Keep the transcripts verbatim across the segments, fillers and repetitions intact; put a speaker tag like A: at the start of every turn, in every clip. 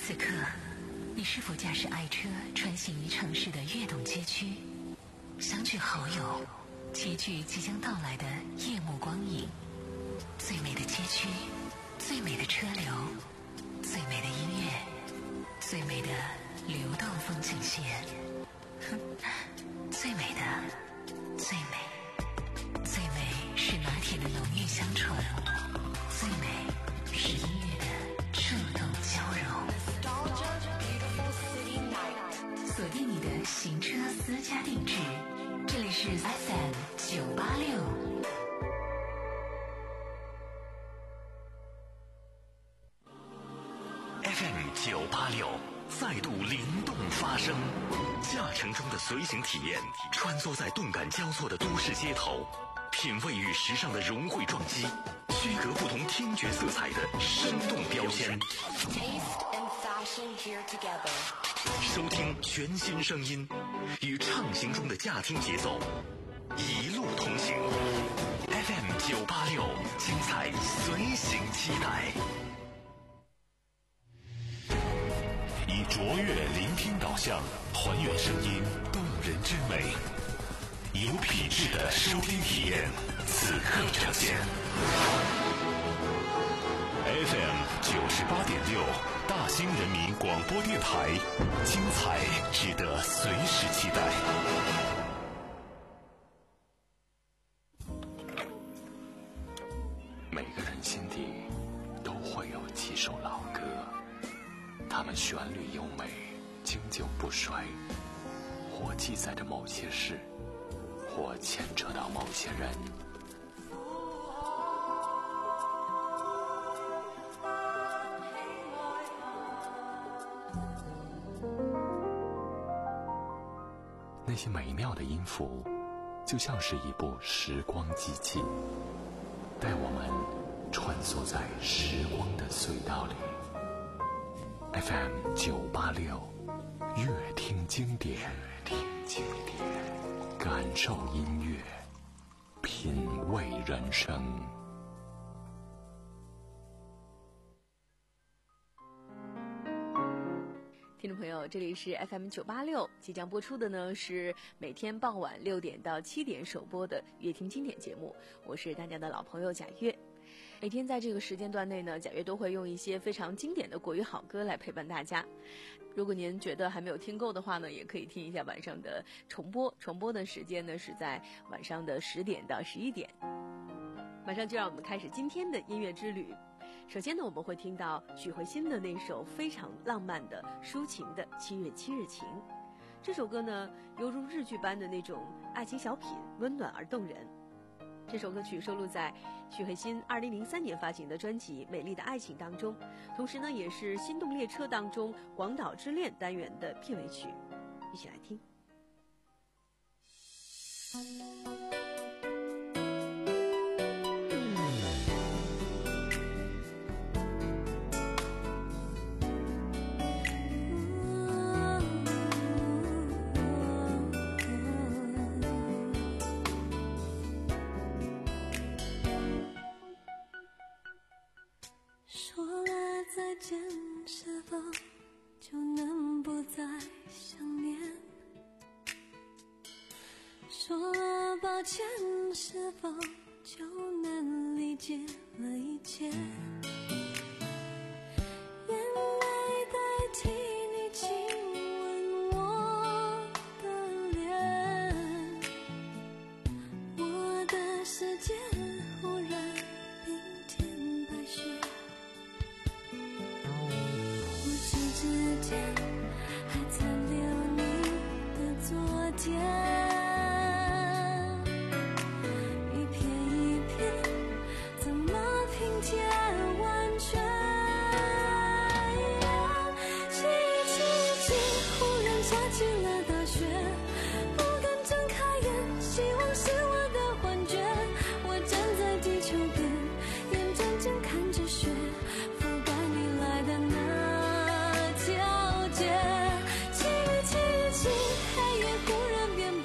A: 此刻，你是否驾驶爱车穿行于城市的跃动街区，相聚好友，齐聚即将到来的夜幕光影？最美的街区，最美的车流，最美的音乐，最美的流动风景线，最美的，最美，最美是拿铁的浓郁香醇，最美是音乐的触动交融。锁定你的行车私家定制，这里是 F M 九八六。
B: F M 九八六再度灵动发声，驾乘中的随行体验，穿梭在动感交错的都市街头，品味与时尚的融汇撞击，区隔不同听觉色彩的生动标签。收听全新声音，与畅行中的驾听节奏，一路同行。F M 九八六，精彩随行期待。以卓越聆听导向，还原声音动人之美，有品质的收听体验，此刻呈现。F M 九十八点六，大兴人民广播电台，精彩值得随时期待。每个人心底都会有几首老歌，它们旋律优美，经久不衰，或记载着某些事，或牵扯到某些人。那些美妙的音符，就像是一部时光机器，带我们穿梭在时光的隧道里。F M 九八六，乐听经典，听经典，感受音乐，品味人生。
C: 听众朋友，这里是 F M 九八六，即将播出的呢是每天傍晚六点到七点首播的乐听经典节目，我是大家的老朋友贾月。每天在这个时间段内呢，贾月都会用一些非常经典的国语好歌来陪伴大家。如果您觉得还没有听够的话呢，也可以听一下晚上的重播，重播的时间呢是在晚上的十点到十一点。马上就让我们开始今天的音乐之旅。首先呢，我们会听到许慧欣的那首非常浪漫的抒情的《七月七日晴》。这首歌呢，犹如日剧般的那种爱情小品，温暖而动人。这首歌曲收录在许慧欣二零零三年发行的专辑《美丽的爱情》当中，同时呢，也是《心动列车》当中广岛之恋单元的片尾曲。一起来听。
D: 是否就能不再想念？说了抱歉，是否就能理解了一切？眼泪代替你亲吻我的脸，我的世界忽然冰天白雪。指尖还残留你的昨天，一片一片怎么拼贴完全？记忆记忆记忽然下起了大雪，不敢睁开眼，希望是我的幻觉。我站在地球边，眼睁睁看着雪覆盖你来的那皎洁，记忆记忆记，黑夜忽然变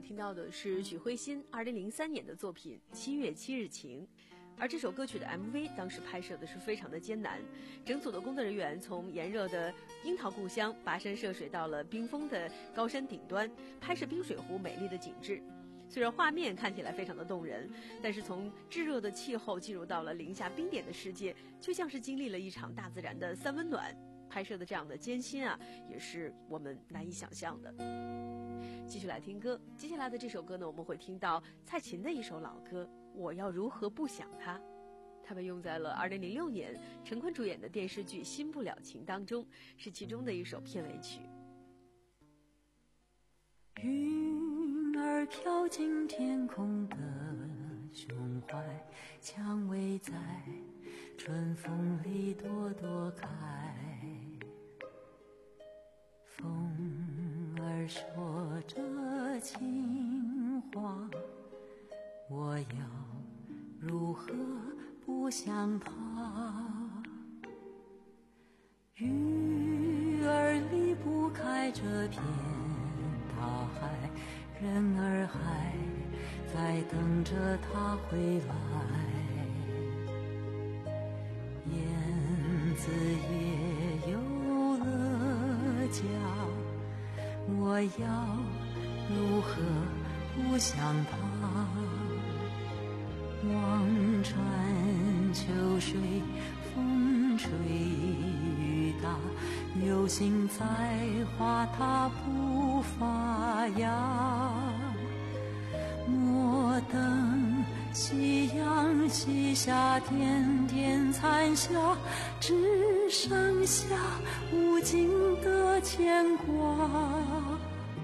C: 听到的是许慧欣二零零三年的作品《七月七日晴》，而这首歌曲的 M V 当时拍摄的是非常的艰难，整组的工作人员从炎热的樱桃故乡跋山涉水到了冰封的高山顶端，拍摄冰水湖美丽的景致。虽然画面看起来非常的动人，但是从炙热的气候进入到了零下冰点的世界，就像是经历了一场大自然的三温暖。拍摄的这样的艰辛啊，也是我们难以想象的。继续来听歌，接下来的这首歌呢，我们会听到蔡琴的一首老歌《我要如何不想他》，它被用在了二零零六年陈坤主演的电视剧《新不了情》当中，是其中的一首片尾曲。
E: 云儿飘进天空的胸怀，蔷薇在春风里朵朵开，风儿说着情话，我要如何不想他？鱼儿离不开这片大海，人儿还在等着他回来，燕子也有了家，我要如何不想他？望穿秋水，风吹雨打，有心栽花它不发芽。莫等夕阳西下，点点残霞，只剩下无尽的牵挂。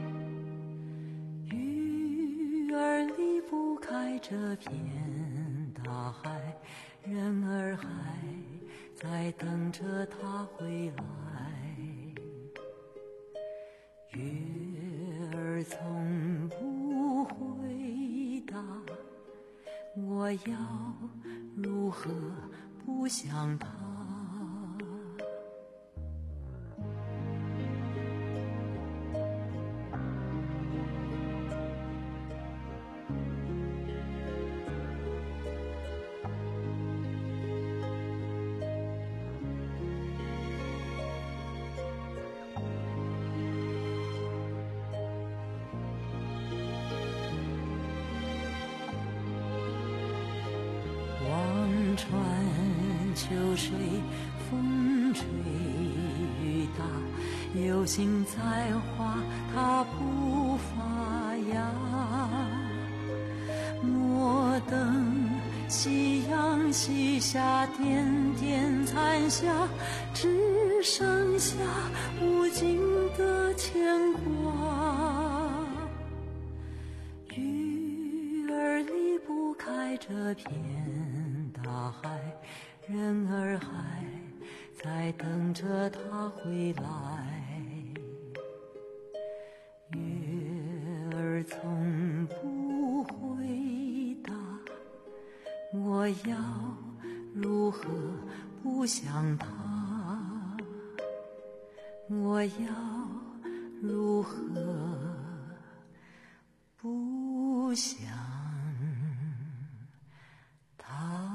E: 鱼儿离不开这片大海，人儿还在等着他回来，月儿从不回答，我要如何不想他？望穿秋水，风吹雨打，有心栽花它不发芽。莫等夕阳西下，点点残霞，只剩下无尽的牵挂。鱼儿离不开这片大海，人儿还在等着他回来，月儿从不回答，我要如何不想他？我要如何不想他？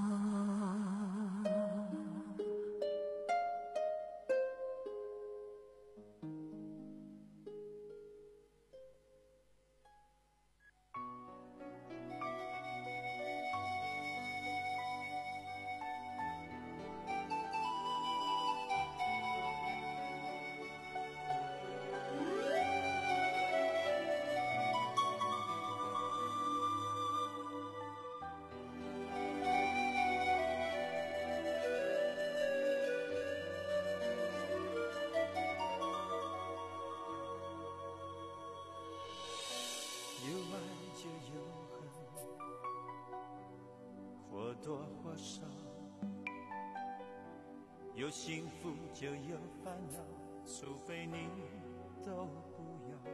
F: 有爱就有恨，或多或少，有幸福就有烦恼，除非你都不要。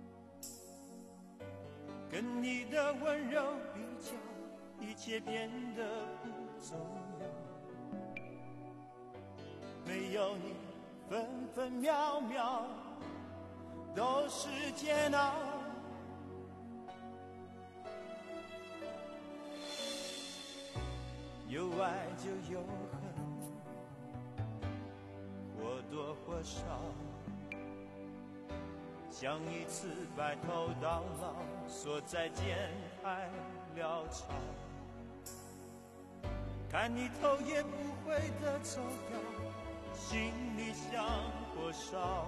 F: 跟你的温柔比较，一切变得不重要。没有你，分分秒秒都是煎熬。 有爱就有恨，或多或少，像一次白头到老，说再见太潦草，看你头也不回的走掉，心里像火烧，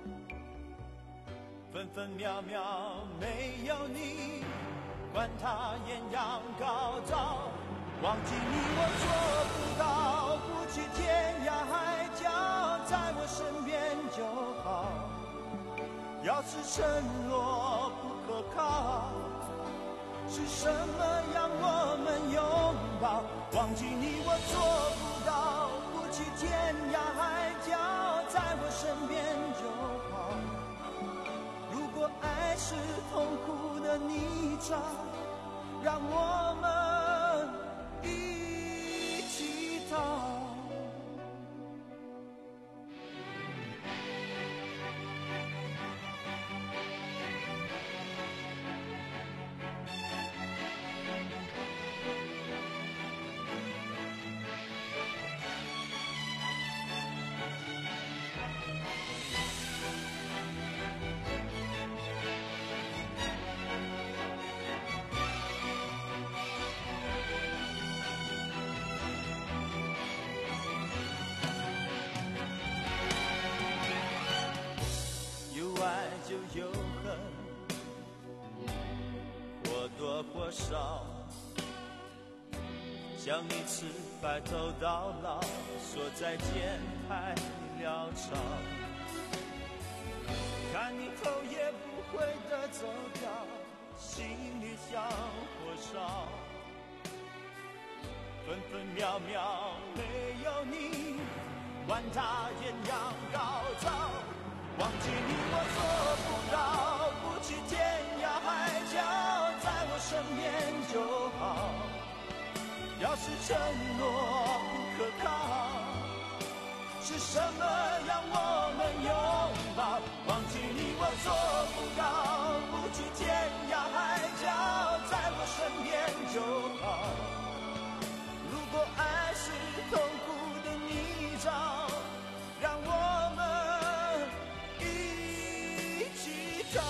F: 分分秒秒没有你，管它艳阳高照，忘记你我做不到，不去天涯海角，在我身边就好。要是承诺不可靠，是什么让我们拥抱？忘记你我做不到，不去天涯海角，在我身边就好。如果爱是痛苦的泥沼，让我们一起逃。就有恨，或多或少，像一次白头到老，说再见太潦草，看你头也不回的走掉，心里像火烧，分分秒秒没有你，管它艳阳高照，忘记你我做不到，不去天涯海角，在我身边就好。要是承诺不可靠，是什么让我们拥抱？忘记你我做不到，不去天涯海角，在我身边就好。如果爱是痛苦的泥沼，让我们一起逃。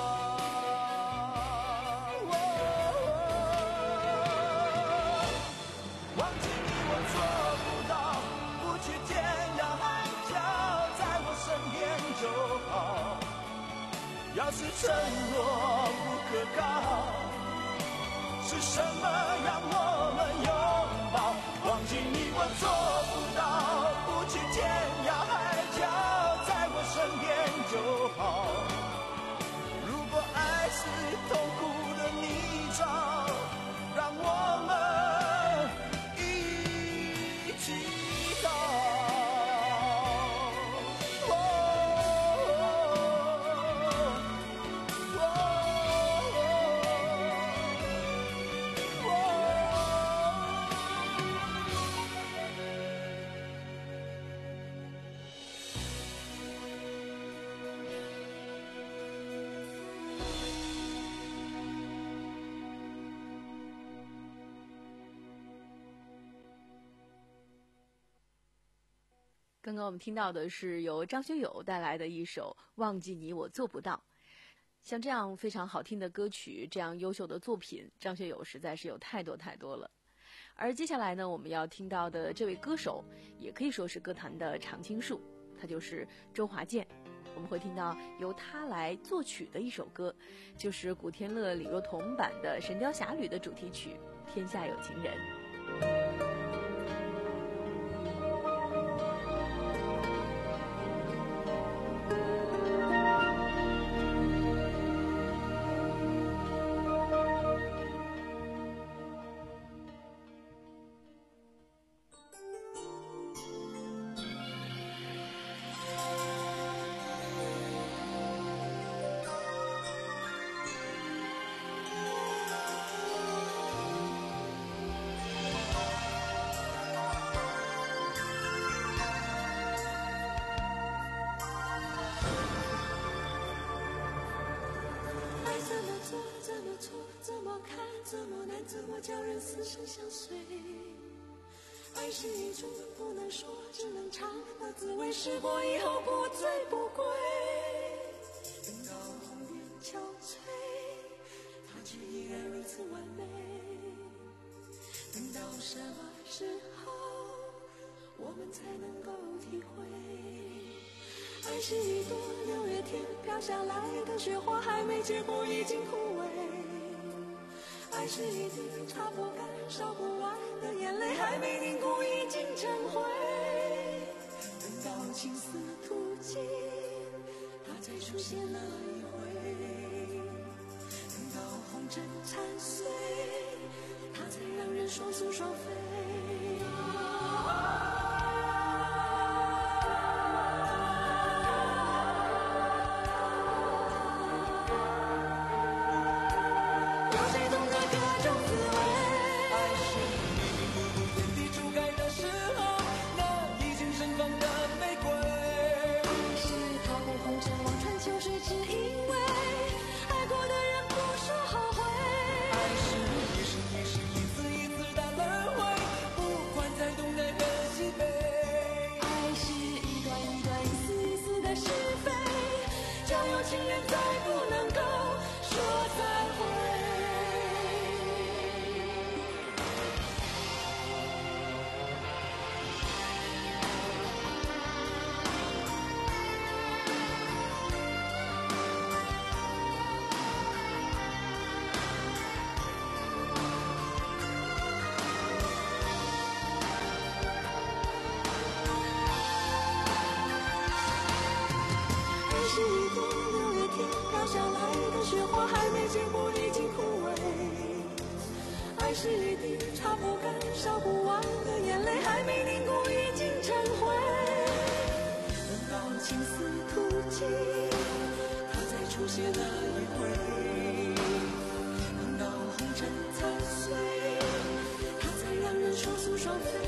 F: 忘记你我做不到，不去天涯海角，在我身边就好。要是承诺不可靠，是什么让我们拥抱？忘记你我做不到，不去天涯海角，在我身边就好。如果爱是痛苦的泥沼，让我们一起逃。
C: 刚刚我们听到的是由张学友带来的一首《忘记你我做不到》。像这样非常好听的歌曲，这样优秀的作品，张学友实在是有太多太多了。而接下来呢，我们要听到的这位歌手，也可以说是歌坛的常青树，他就是周华健。我们会听到由他来作曲的一首歌，就是古天乐、李若彤版的《神雕侠侣》的主题曲《天下有情人》。
D: 怎么叫人死生相随？ 爱是一种不能说只能尝的滋味，试过以后不醉不归。等到红颜憔悴，它却依然如此完美。等到什么时候我们才能够体会，爱是一朵六月天飘下来的雪花，还没结果已经枯萎。爱是一滴擦不干烧不完的眼泪，还没凝固已经成灰。等到青丝吐尽，它才出现那一回。等到红尘残碎，它才让人双宿双飞。情人再不能够说再会。爱是一朵六月天飘下来的雪花，还没结果已经枯萎。爱是一滴擦不干烧不完的眼泪，还没凝固已经成灰。等到青丝吐尽，它才出现那一回。等到红尘残碎，它才让人双宿双飞。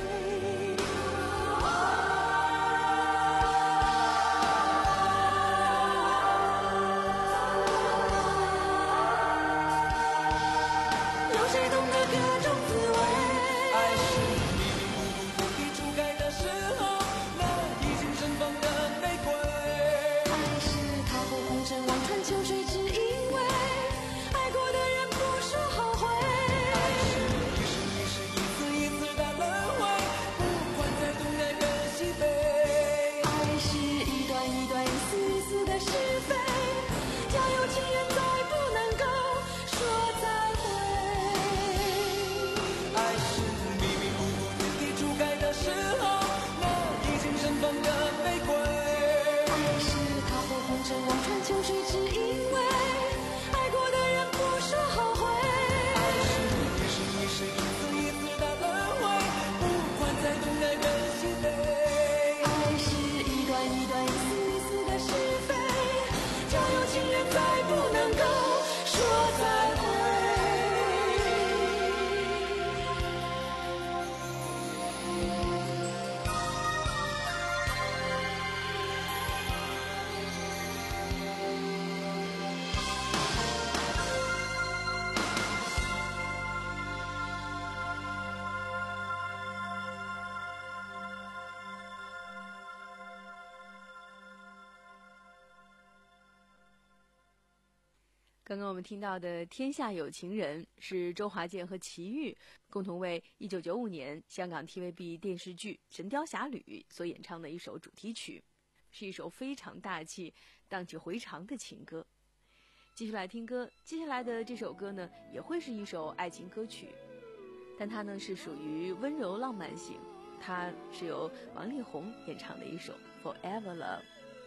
C: 刚刚我们听到的《天下有情人》是周华健和齐豫共同为一九九五年香港 T V B 电视剧《神雕侠侣》所演唱的一首主题曲，是一首非常大气、荡气回肠的情歌。继续来听歌，接下来的这首歌呢，也会是一首爱情歌曲，但它呢是属于温柔浪漫型，它是由王力宏演唱的一首《Forever Love》。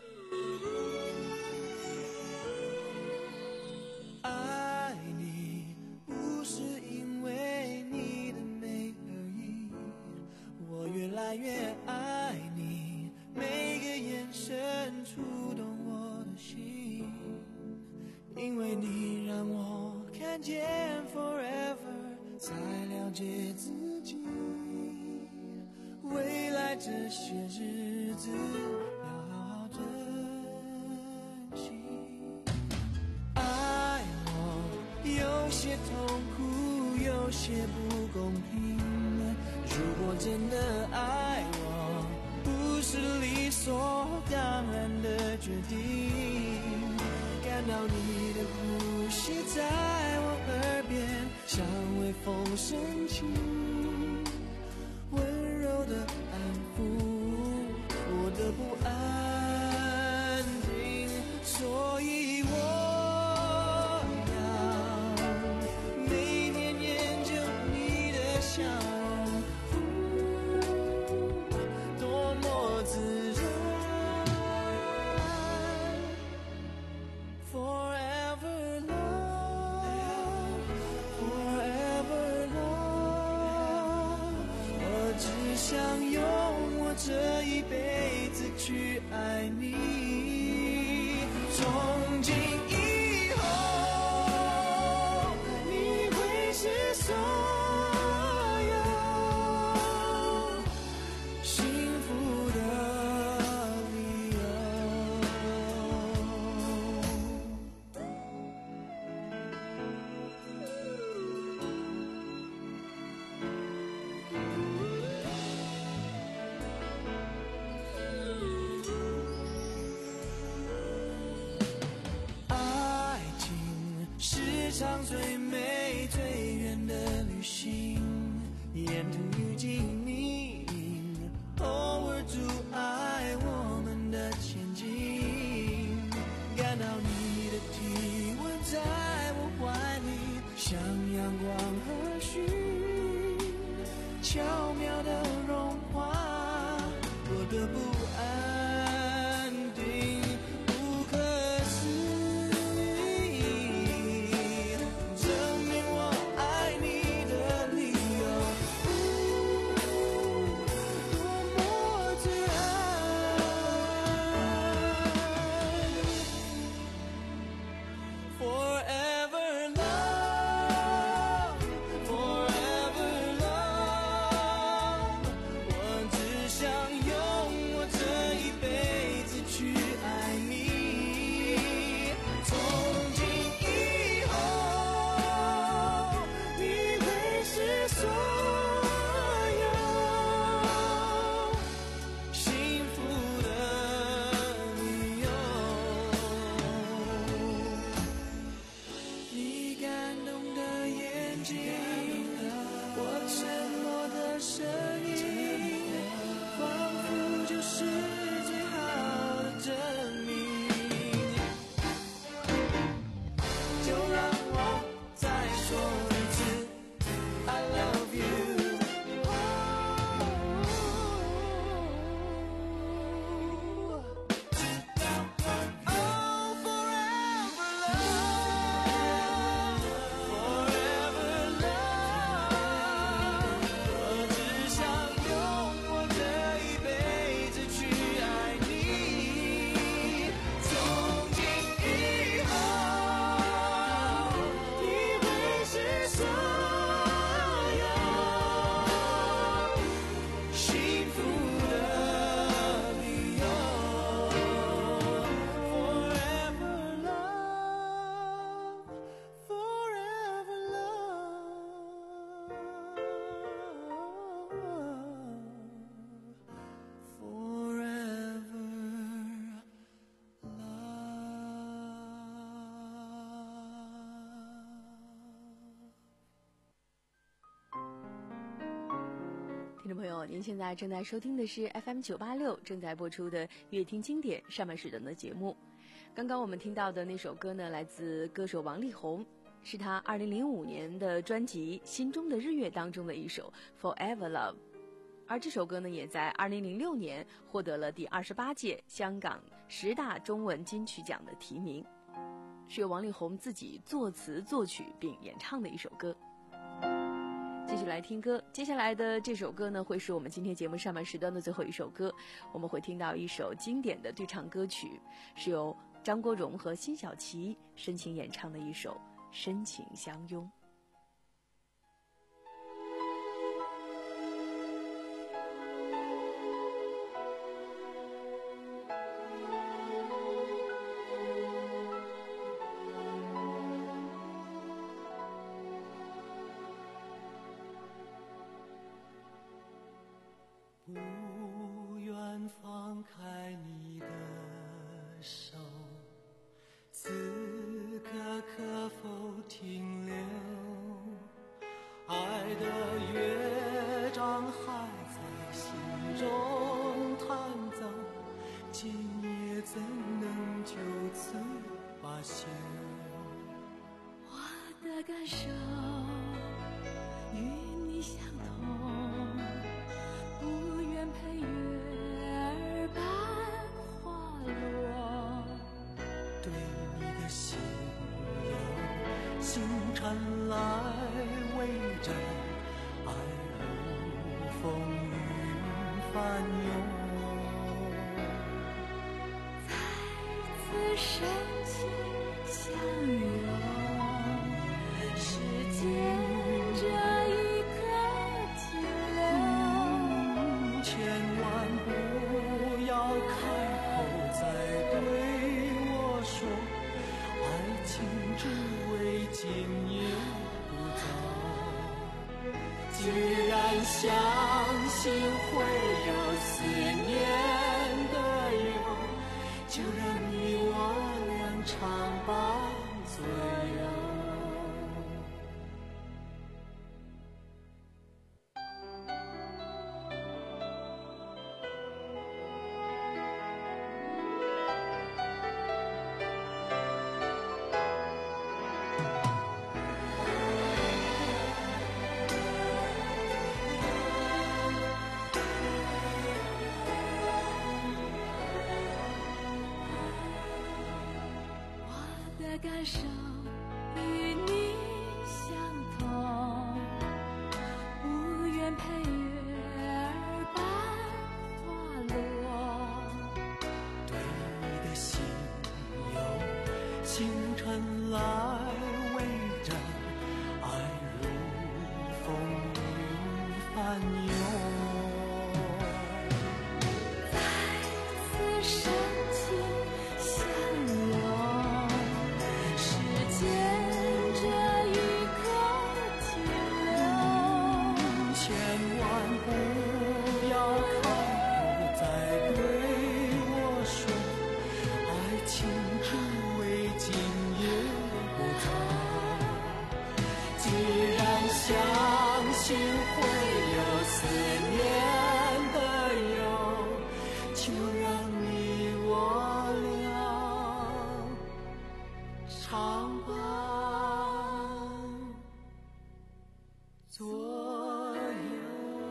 F: 爱你不是因为你的美而已，我越来越爱你，每个眼神触动我的心，因为你让我看见 forever， 才了解自己，未来这些日子要好好珍惜。有些痛苦，有些不公平，如果果真的爱我，不是理所当然的决定。感到你的呼吸在我耳边，像微风深情，温柔的安抚我的不安定，所以我想用我这一辈子去爱你，从今以后你会是所有幸福的理由。场最美最远的旅行，沿途遇见你，偶尔阻碍我们的前进，感到你的体温在我怀里，像阳光和煦，巧妙地融化我的不安定，不可思议，
C: 听众朋友，您现在正在收听的是 F M 九八六正在播出的乐听经典上半时段的节目。刚刚我们听到的那首歌呢，来自歌手王力宏，是他二零零五年的专辑《心中的日月》当中的一首 Forever Love。而这首歌呢，也在二零零六年获得了第二十八届香港十大中文金曲奖的提名，是由王力宏自己作词作曲并演唱的一首歌。继续来听歌，接下来的这首歌呢，会是我们今天节目上半时段的最后一首歌。我们会听到一首经典的对唱歌曲，是由张国荣和辛晓琪深情演唱的一首《深情相拥》。
F: 不愿放开你的手，此刻可否停留？爱的乐章还在心中弹奏，今夜怎能就此罢休？
D: 我的感受与你相同，不愿陪月儿般滑落。
F: 对你的心有星辰来围着，爱如风云翻涌。
D: 再次深情相拥，时间这一刻停留。
F: 千万不要开口再对我说，爱情只为今夜不走。既然相信会有思念的忧，就让你我俩常伴左右。
D: 感受与你相同，不愿陪月儿般滑落。
F: 对你的心有星辰来围着，爱如风云翻涌。
D: 再次深情相拥，时间这一刻停留。
F: 千万不要开口再对我说，爱情只为今夜不走。既然相信会有思念的忧，就让你我俩常伴左右。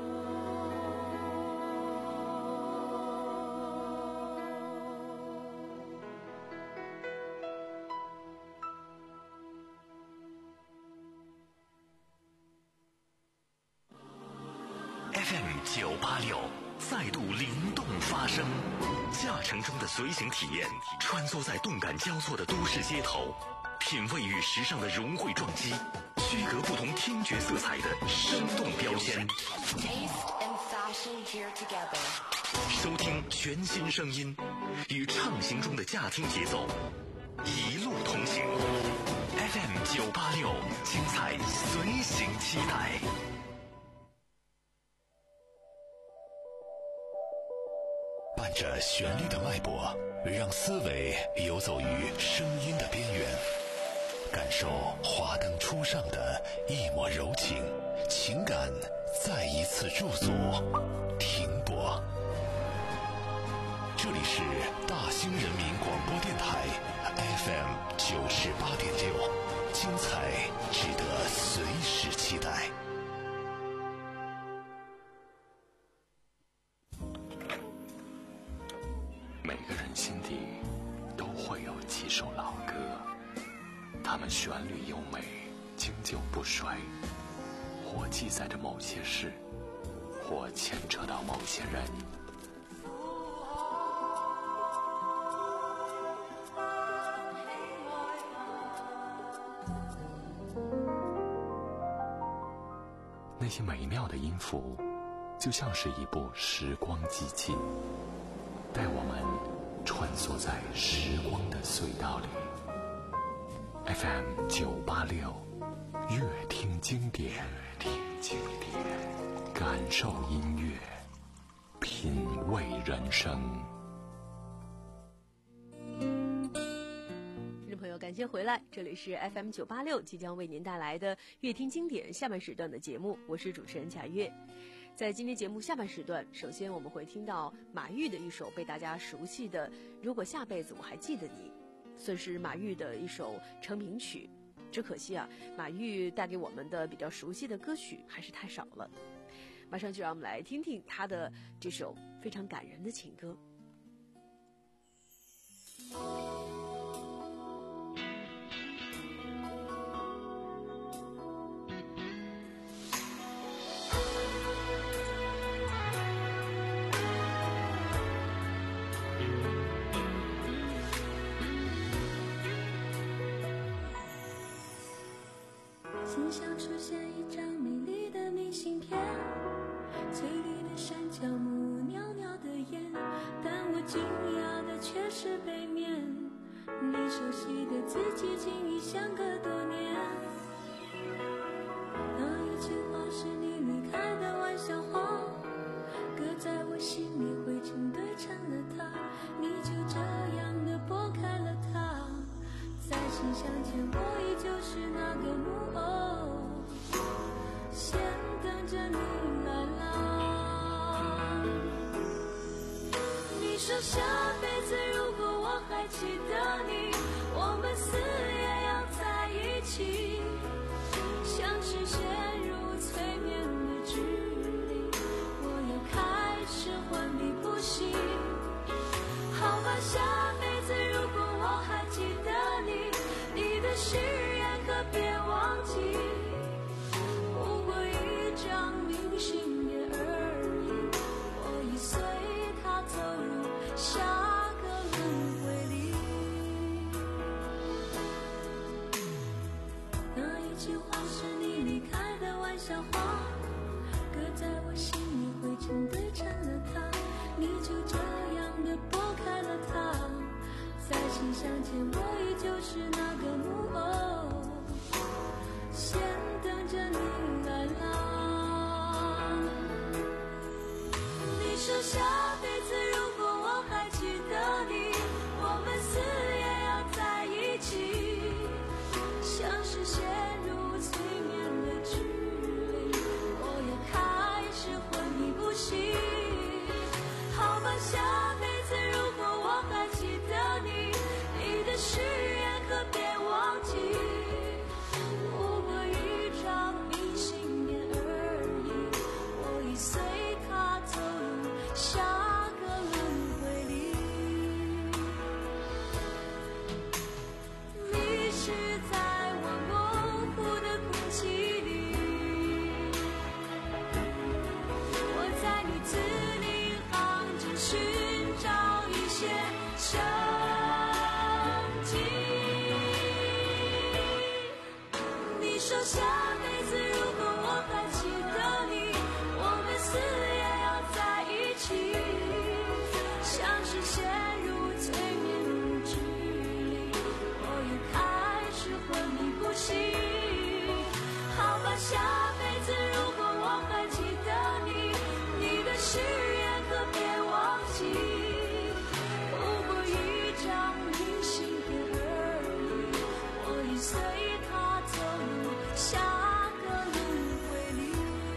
B: F M 九八六再度灵动发声，驾乘中的随行体验，穿梭在动感交错的都市街头，品味与时尚的融汇撞击，区隔不同听觉色彩的生动标签。
G: Taste and fashion here together.
B: 收听全新声音，与畅行中的驾听节奏，一路同行。F M 九八六，精彩随行期待。伴着旋律的脉搏，让思维游走于声音的边缘，感受华灯初上的一抹柔情，情感再一次驻足停泊。这里是大兴人民广播电台 F M 九十八点六，精彩值得随时期待。每个人心底都会有几首老歌，它们旋律优美，经久不衰，或记载着某些事，或牵扯到某些人。那些美妙的音符，就像是一部时光机器，带我们穿梭在时光的隧道里。F M 九八六，乐听经典，乐听经典，感受音乐， 品味人生。
C: 听众朋友，感谢回来，这里是 F M 九八六，即将为您带来的乐听经典下半时段的节目，我是主持人贾月。在今天节目下半时段，首先我们会听到马玉的一首被大家熟悉的《如果下辈子我还记得你》，算是马玉的一首成名曲。只可惜啊，马玉带给我们的比较熟悉的歌曲还是太少了。马上就让我们来听听他的这首非常感人的情歌。
D: 心上出现一张美丽的明信片，翠绿的山脚木袅袅的烟，但我惊讶的却是背面，你熟悉的字迹竟已相隔多年。那一句话是你离开的玩笑话，搁在我心里灰尘堆成了它，你就这样的拨开了它，在信箱前我依旧是那个木偶，先等着你来啦。你说下辈子如果我还记得你，我们死也要在一起，像是陷入催眠的距离，我又开始昏迷不醒。好吧，下辈子如果我还记得你，你的誓言可别忘记，不过一张明信片而已，我已随它走入下个轮回里。那一句话是你离开的玩笑话，搁在我心里灰尘堆成了它，你就这样的拨开了它，在信箱前我依旧是那个木偶，先等着你来啦。你说下辈子如果我还记得你，我们死也要在一起，像是陷入催眠的距离，我又开始昏迷不醒。好吧，下辈子如果我还记得你，你的誓言可别忘记，不过一张明信片而已，我已随它走入下个轮回里。迷失在我模糊的空气里，我在你字里行间寻找一些生机。你说下辈子如果我还记得你，我们死也要在一起，像是陷入催眠的距离，我又开始昏迷不醒。好吧，下辈子如果我还记得你，你的誓言可别忘记，不过一张明信片而已，我已随它走入下个轮回里。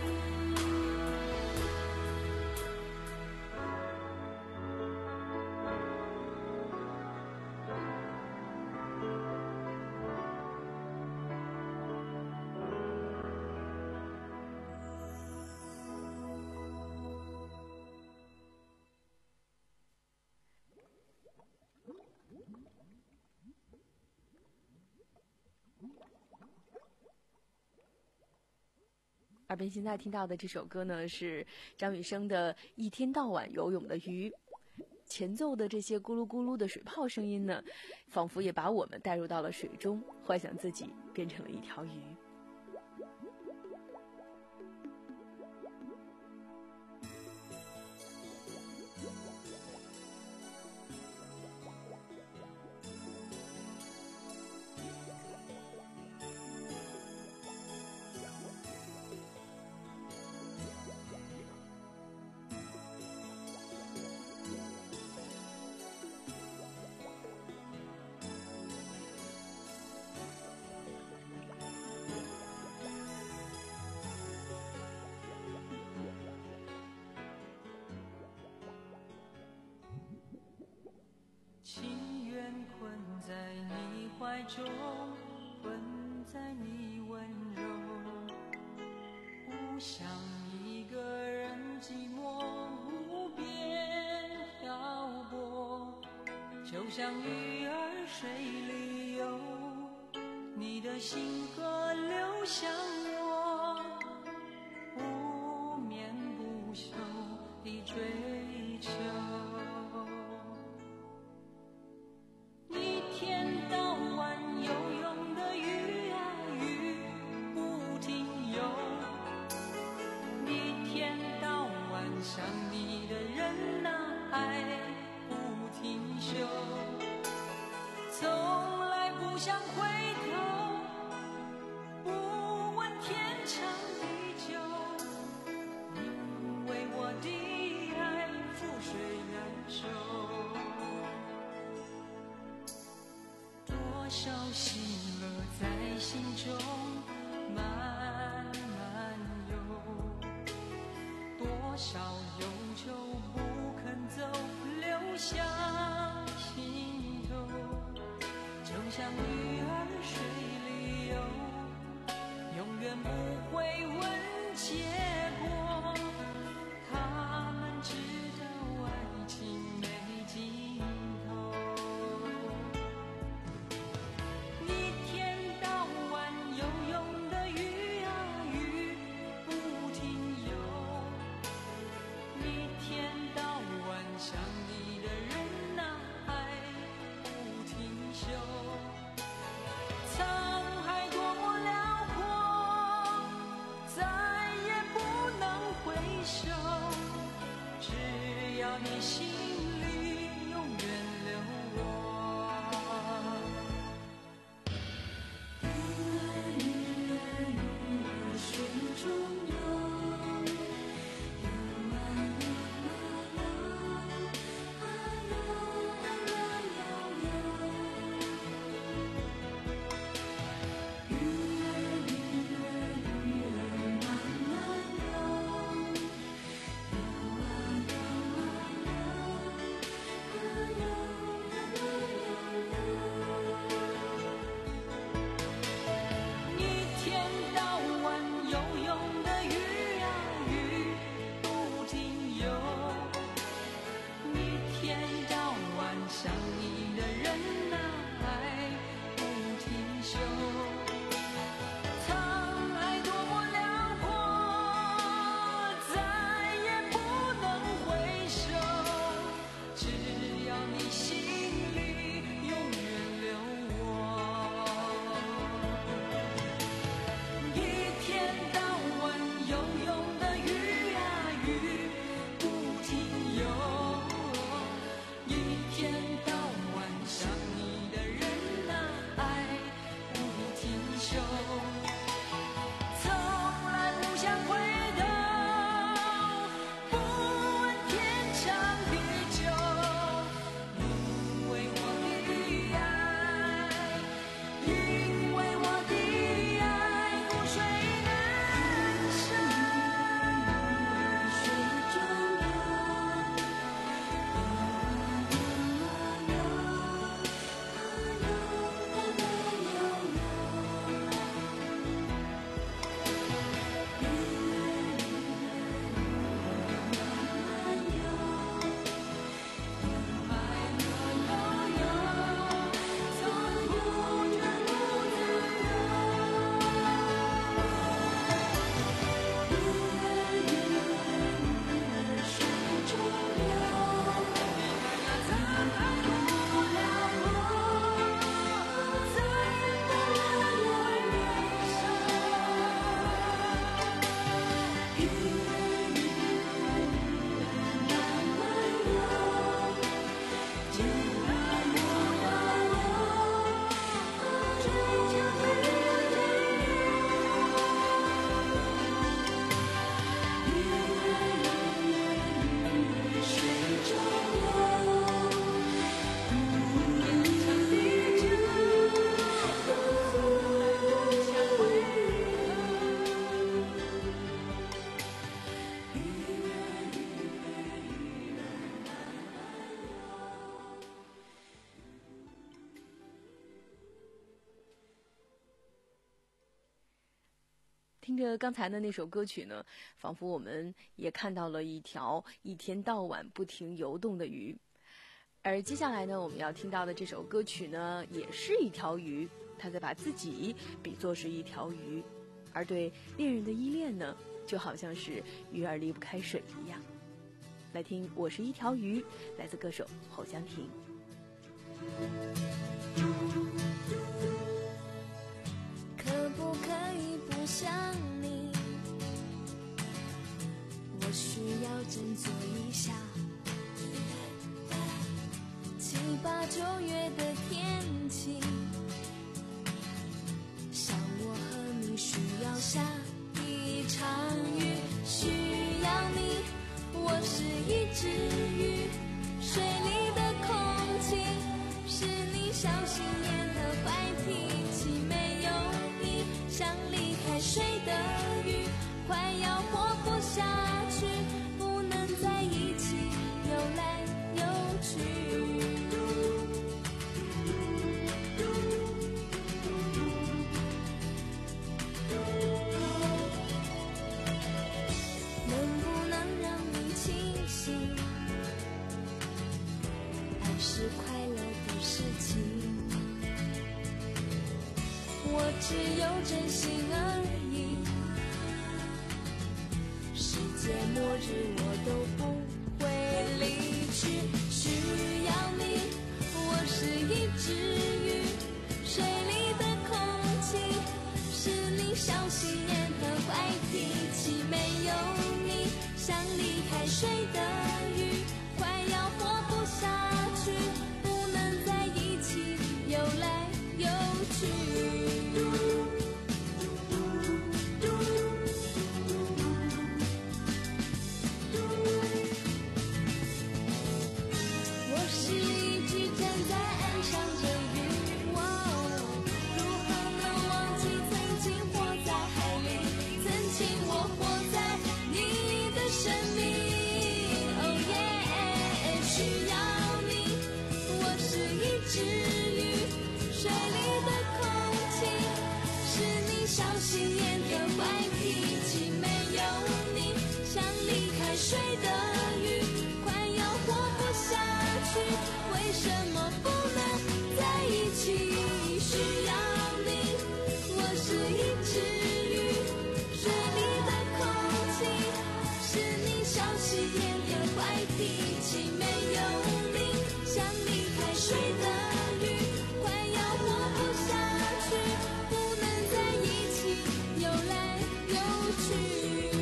C: 耳边现在听到的这首歌呢，是张雨生的《一天到晚游泳的鱼》。前奏的这些咕噜咕噜的水泡声音呢，仿佛也把我们带入到了水中，幻想自己变成了一条鱼。
E: 中困在你温柔，不想一个人寂寞无边漂泊，就像鱼儿水里游，你的心河流向我，不眠不休地追求。一天到晚游泳的鱼啊鱼不停游，一天到晚想你的人啊爱不停休，从来不想回头，不问天长地久，因为我的爱覆水难收。多少喜乐在心中慢慢游，多少忧愁不肯走流向心头，就像鱼儿水里游，永远不会问结果，他们知道爱情没尽头。一天到晚游泳的鱼啊鱼不停游，一天到晚想你的人啊爱不停休，沧海多么辽阔，再也不能回首，只要你心里永远留我。鱼儿鱼儿鱼儿水中游，游啊游啊游，啊游啊游游游。鱼儿鱼儿鱼儿慢慢游，游啊游啊游，
C: 听着刚才的那首歌曲呢，仿佛我们也看到了一条一天到晚不停游动的鱼。而接下来呢，我们要听到的这首歌曲呢，也是一条鱼，它在把自己比作是一条鱼，而对恋人的依恋呢，就好像是鱼儿离不开水一样。来听《我是一条鱼》，来自歌手侯湘婷。
D: 可不可以不想你？我需要振作一下。七八九月的天气，像我和你需要下一场雨，需要你。我是一只鱼，水里的空气是你小心眼和坏脾气，没有你像离开水的鱼，快要活不下去，不能在一起游来游去。能不能让你清醒？爱是快乐的事情，我只有真心而已。世界末日我都不会离去，需要你。我是一只鱼，水里的空气是你小心眼和坏脾气，没有你像离开水的鱼，快要活不下去，不能在一起游来游去。我是一只站在岸上的鱼，哦，如何能忘记曾经活在海里，曾经我活在你的生命。哦耶，需要你。我是一只鱼，水里的空气是你小心眼和坏脾气，没有你像离开水的鱼，快要活不下去，为什么不能在一起？需要你。我是一只鱼，水里的空气是你小心眼和坏脾气，没有你像离开水的鱼，快要活不下去，不能在一起游来游去。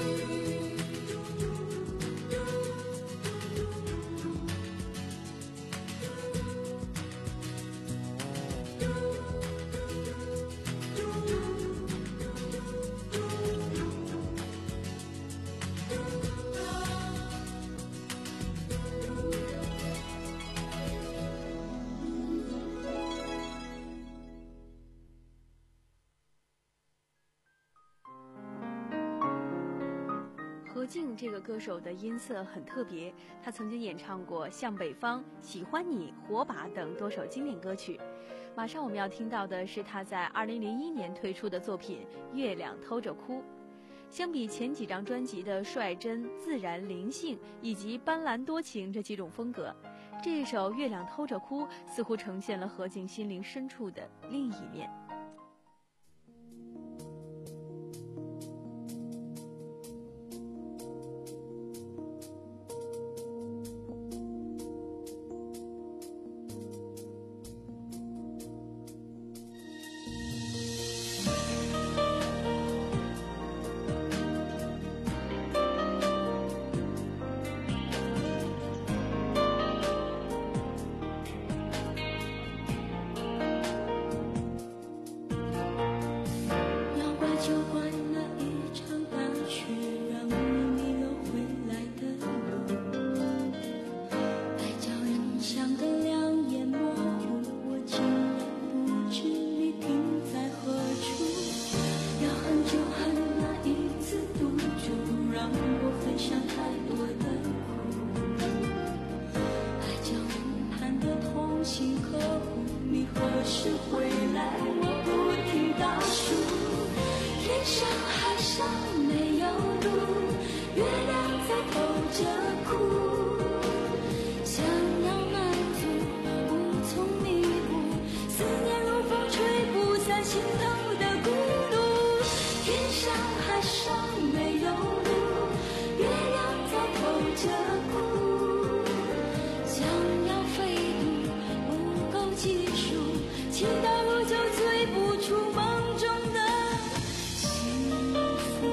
C: 何静这个歌手的音色很特别，她曾经演唱过《向北方》《喜欢你》《火把》等多首经典歌曲。马上我们要听到的是她在二零零一年推出的作品《月亮偷着哭》。相比前几张专辑的率真、自然、灵性以及斑斓多情这几种风格，这一首《月亮偷着哭》似乎呈现了何静心灵深处的另一面。
D: 着哭，想要飞渡不够技术，祈祷如就追不出梦中的幸福。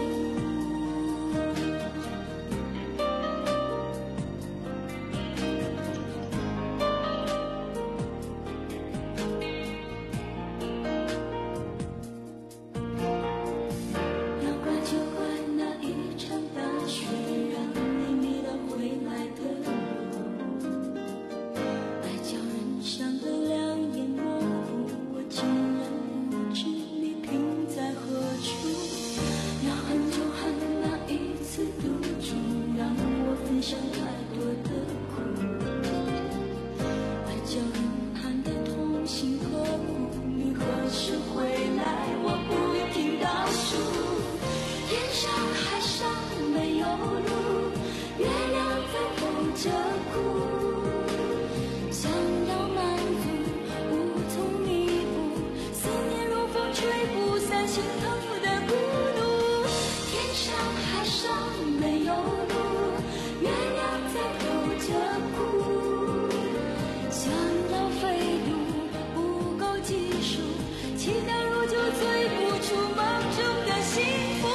D: 要怪就怪那一场大雪，让你迷了回来的路，爱叫人伤得两眼模糊，我竟然不知你停在何处。要恨就恨那一次赌注，让我分享太多的苦，爱叫人盼得痛心刻骨，你何时回来？我不停倒数，天上海上没有路，月亮在偷着哭，想要满足无从弥补，思念如风吹不散心头的孤独。天上海上没有路，月亮在偷着哭，想要飞渡不够技术，祈祷如就追不出梦中的幸福。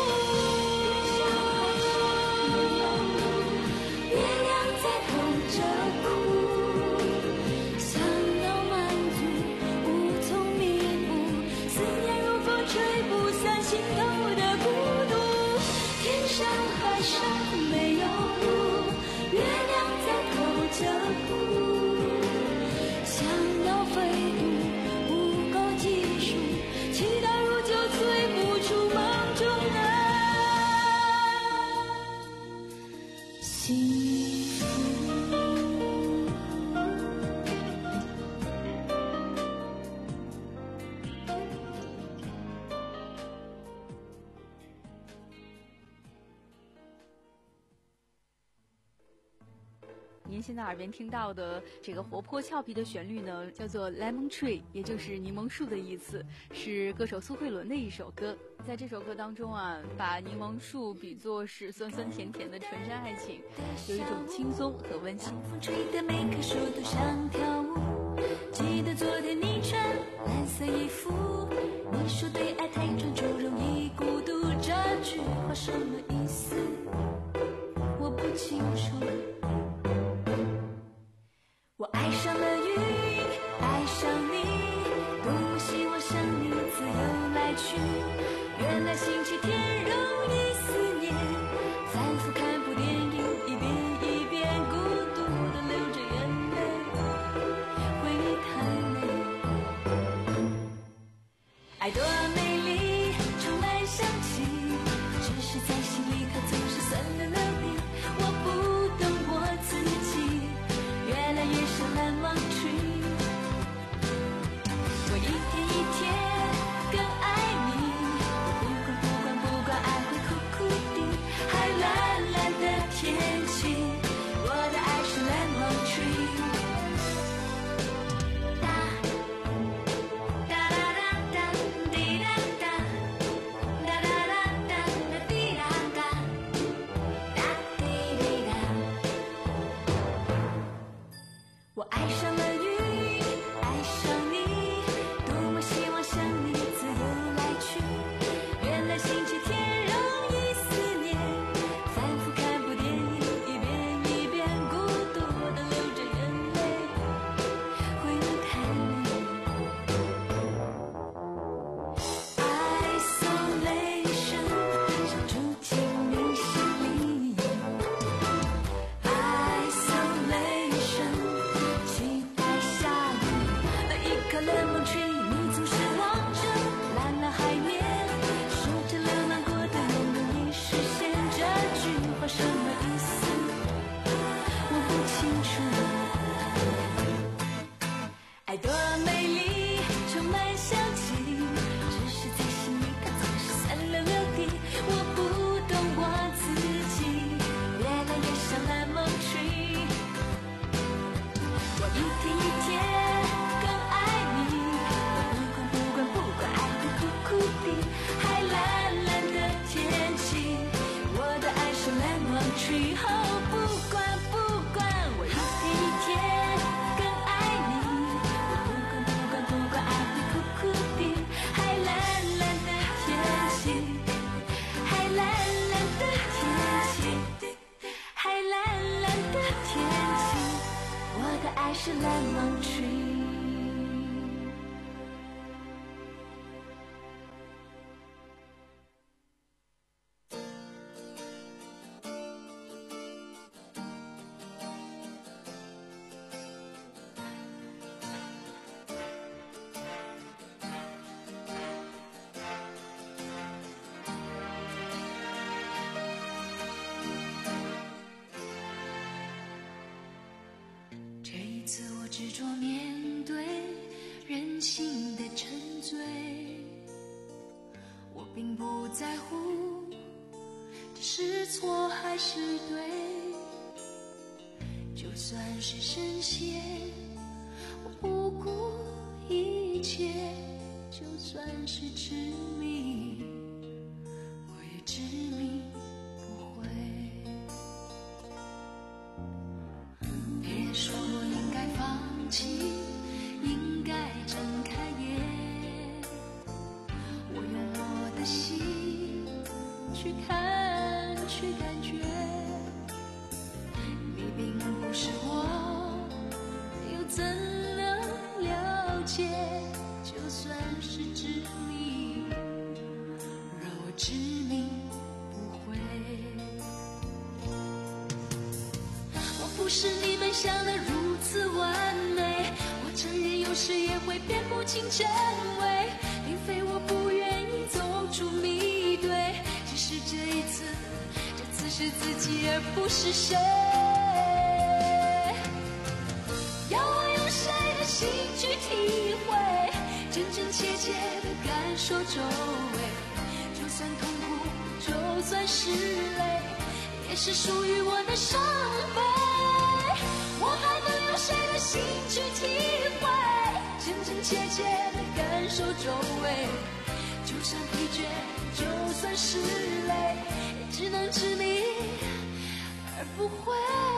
D: 月亮在偷着哭，想要满足无从弥补，思念如风吹不散心头的孤独。天上海上没有路，月亮在偷着哭，想要飞渡不够技术，祈祷如就追不出梦中的幸福。
C: 您现在耳边听到的这个活泼俏皮的旋律呢，叫做 Lemon Tree， 也就是柠檬树的意思，是歌手苏慧伦的一首歌。在这首歌当中啊，把柠檬树比作是酸酸甜甜的纯真爱情，有一种轻松和温馨。
D: 风吹的每棵树都想跳舞，记得昨天你穿蓝色衣服，你说对爱太专注容易孤独，这句话什么意思？我不清楚。我爱上了云，爱上你，多么希望像你自由来去，原来星期天容易思念，反复看部电影，一遍一遍孤独地流着眼泪，回忆太累。爱多美丽，充满香气，只是在心里可总是酸溜溜的，我不懂我自己，越来越像蓝芒tree。我一天一天更爱你，我不管不管不管，爱会哭哭的，还蓝蓝的天气，我的爱是蓝芒tree。哒哒哒哒哒滴哒哒，哒哒哒哒哒滴哒哒，哒滴滴哒。我爱上了云，爱上你，多么希望像你自由来去，原来星期天容易思念，反复看部电影，一遍一遍孤独地流着眼泪，回忆太累。Isolation 像住进你心里，Isolation 期待下雨的一棵 lemon tree， 你总是望着蓝蓝海面，说着流浪过的梦容易实现，这句话什么意思？我不清楚。爱多美丽，充满香气，只是在心里它总是酸溜溜的，我不懂我自己，越来越像蓝芒tree。我一天一天更爱你，我不管不管不管，爱会哭哭的，还蓝蓝的天气，我的爱是蓝芒tree。哦，不管是 lemon tree。
E: 执着面对人性的沉醉，我并不在乎这是错还是对，就算是深陷，我不顾一切，就算是执迷，我也执迷不悔。别人说我应该放弃，应该睁开眼，我用我的心去看去感觉，你并不是我，又怎能了解，就算是执迷，让我执迷不悔。我不是你们想的如此完美，我承认有时也会辨不清真伪，并非我不愿意走出迷堆，只是这一次，这次是自己而不是谁。要我用谁的心去体会，真真切切的感受周围，就算痛苦，就算是泪，也是属于我的伤悲。我还能用谁的心去体会，真真切切的感受周围，就算疲倦，就算是累，也只能执迷而不悔。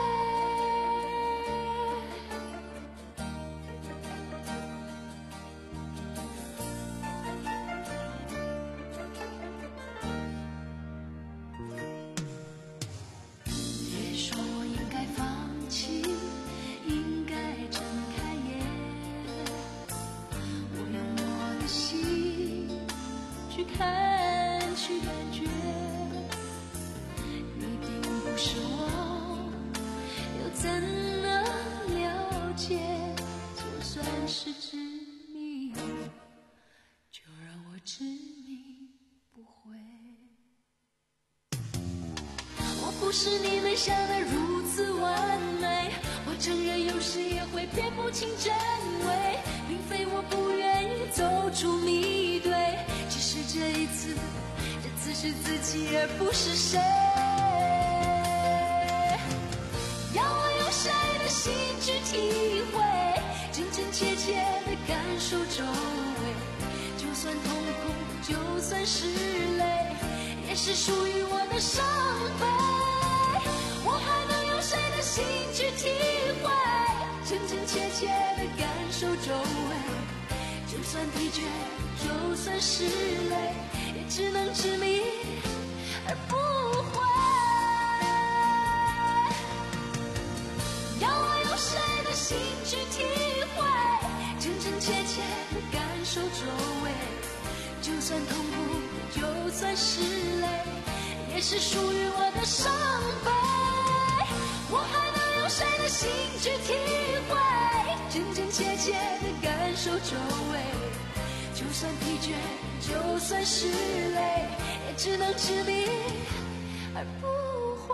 E: 别说我应该放弃，应该睁开眼，我用我的心去看去感觉，你并不是我，又怎能了解，就算是执迷，就让我执迷不悔。我不是你们想的如此完美，我承认有时也会辨不清真伪，并非我不愿意走出迷堆，只是这一次，这次是自己而不是谁。要我用谁的心去体会，真真切切的感受周围，就算痛苦，就算是泪，也是属于我的伤悲。我还能用谁的心去体会，真真切切的感受周围，就算疲倦，就算是累，也只能执迷而不悔。要我用谁的心去体会，真真切切的感受周围，就算痛苦，就算是累，也是属于我的伤悲。我还能用谁的心去体会，真真切切的感受周围，就算疲倦，就算是累，也只能执迷而不悔。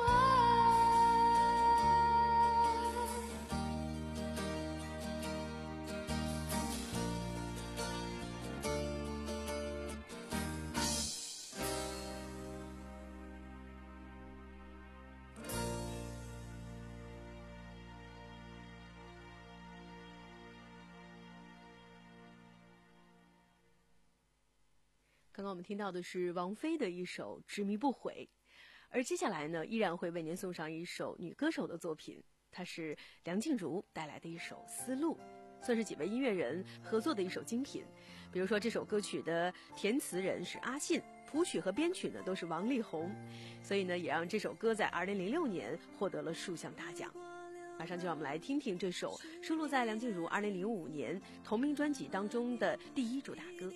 C: 刚刚我们听到的是王菲的一首《执迷不悔》，而接下来呢，依然会为您送上一首女歌手的作品，它是梁静茹带来的一首《丝路》，算是几位音乐人合作的一首精品。比如说这首歌曲的填词人是阿信，谱曲和编曲呢都是王力宏，所以呢，也让这首歌在二零零六年获得了数项大奖。 马上就让我们来听听这首收录在梁静茹二零零五年同名专辑当中的第一主打歌。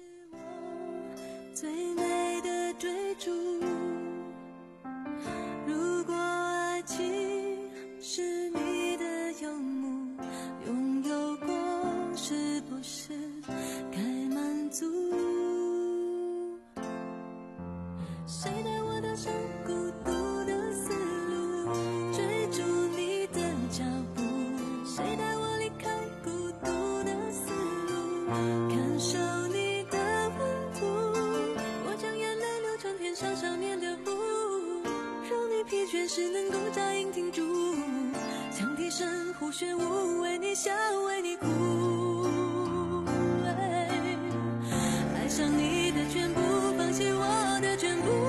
D: 最美的追逐，如果爱情是你的游牧，拥有过是不是该满足？谁带我踏上孤独的丝路，追逐你的脚步？谁带我离开孤独的丝路，感受你的温度？我将眼泪流成天上少年的湖，让你疲倦时能够扎营停住，将低声呼旋舞，为你笑，为你哭。爱上你的全部，放弃我的全部。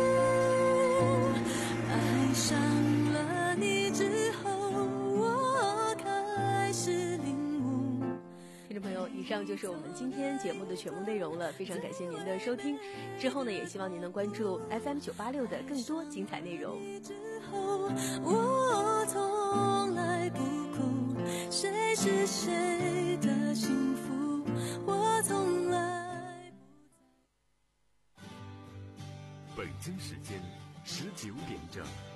D: 爱上了你之后，我开始领悟。
C: 听众朋友，以上就是我们今天节目的全部内容了，非常感谢您的收听。之后呢，也希望您能关注 F M 九八六的更多精彩内容。
D: 之后，我从来不哭，谁是谁的幸福，我从来不。
B: 北京时间十九点整。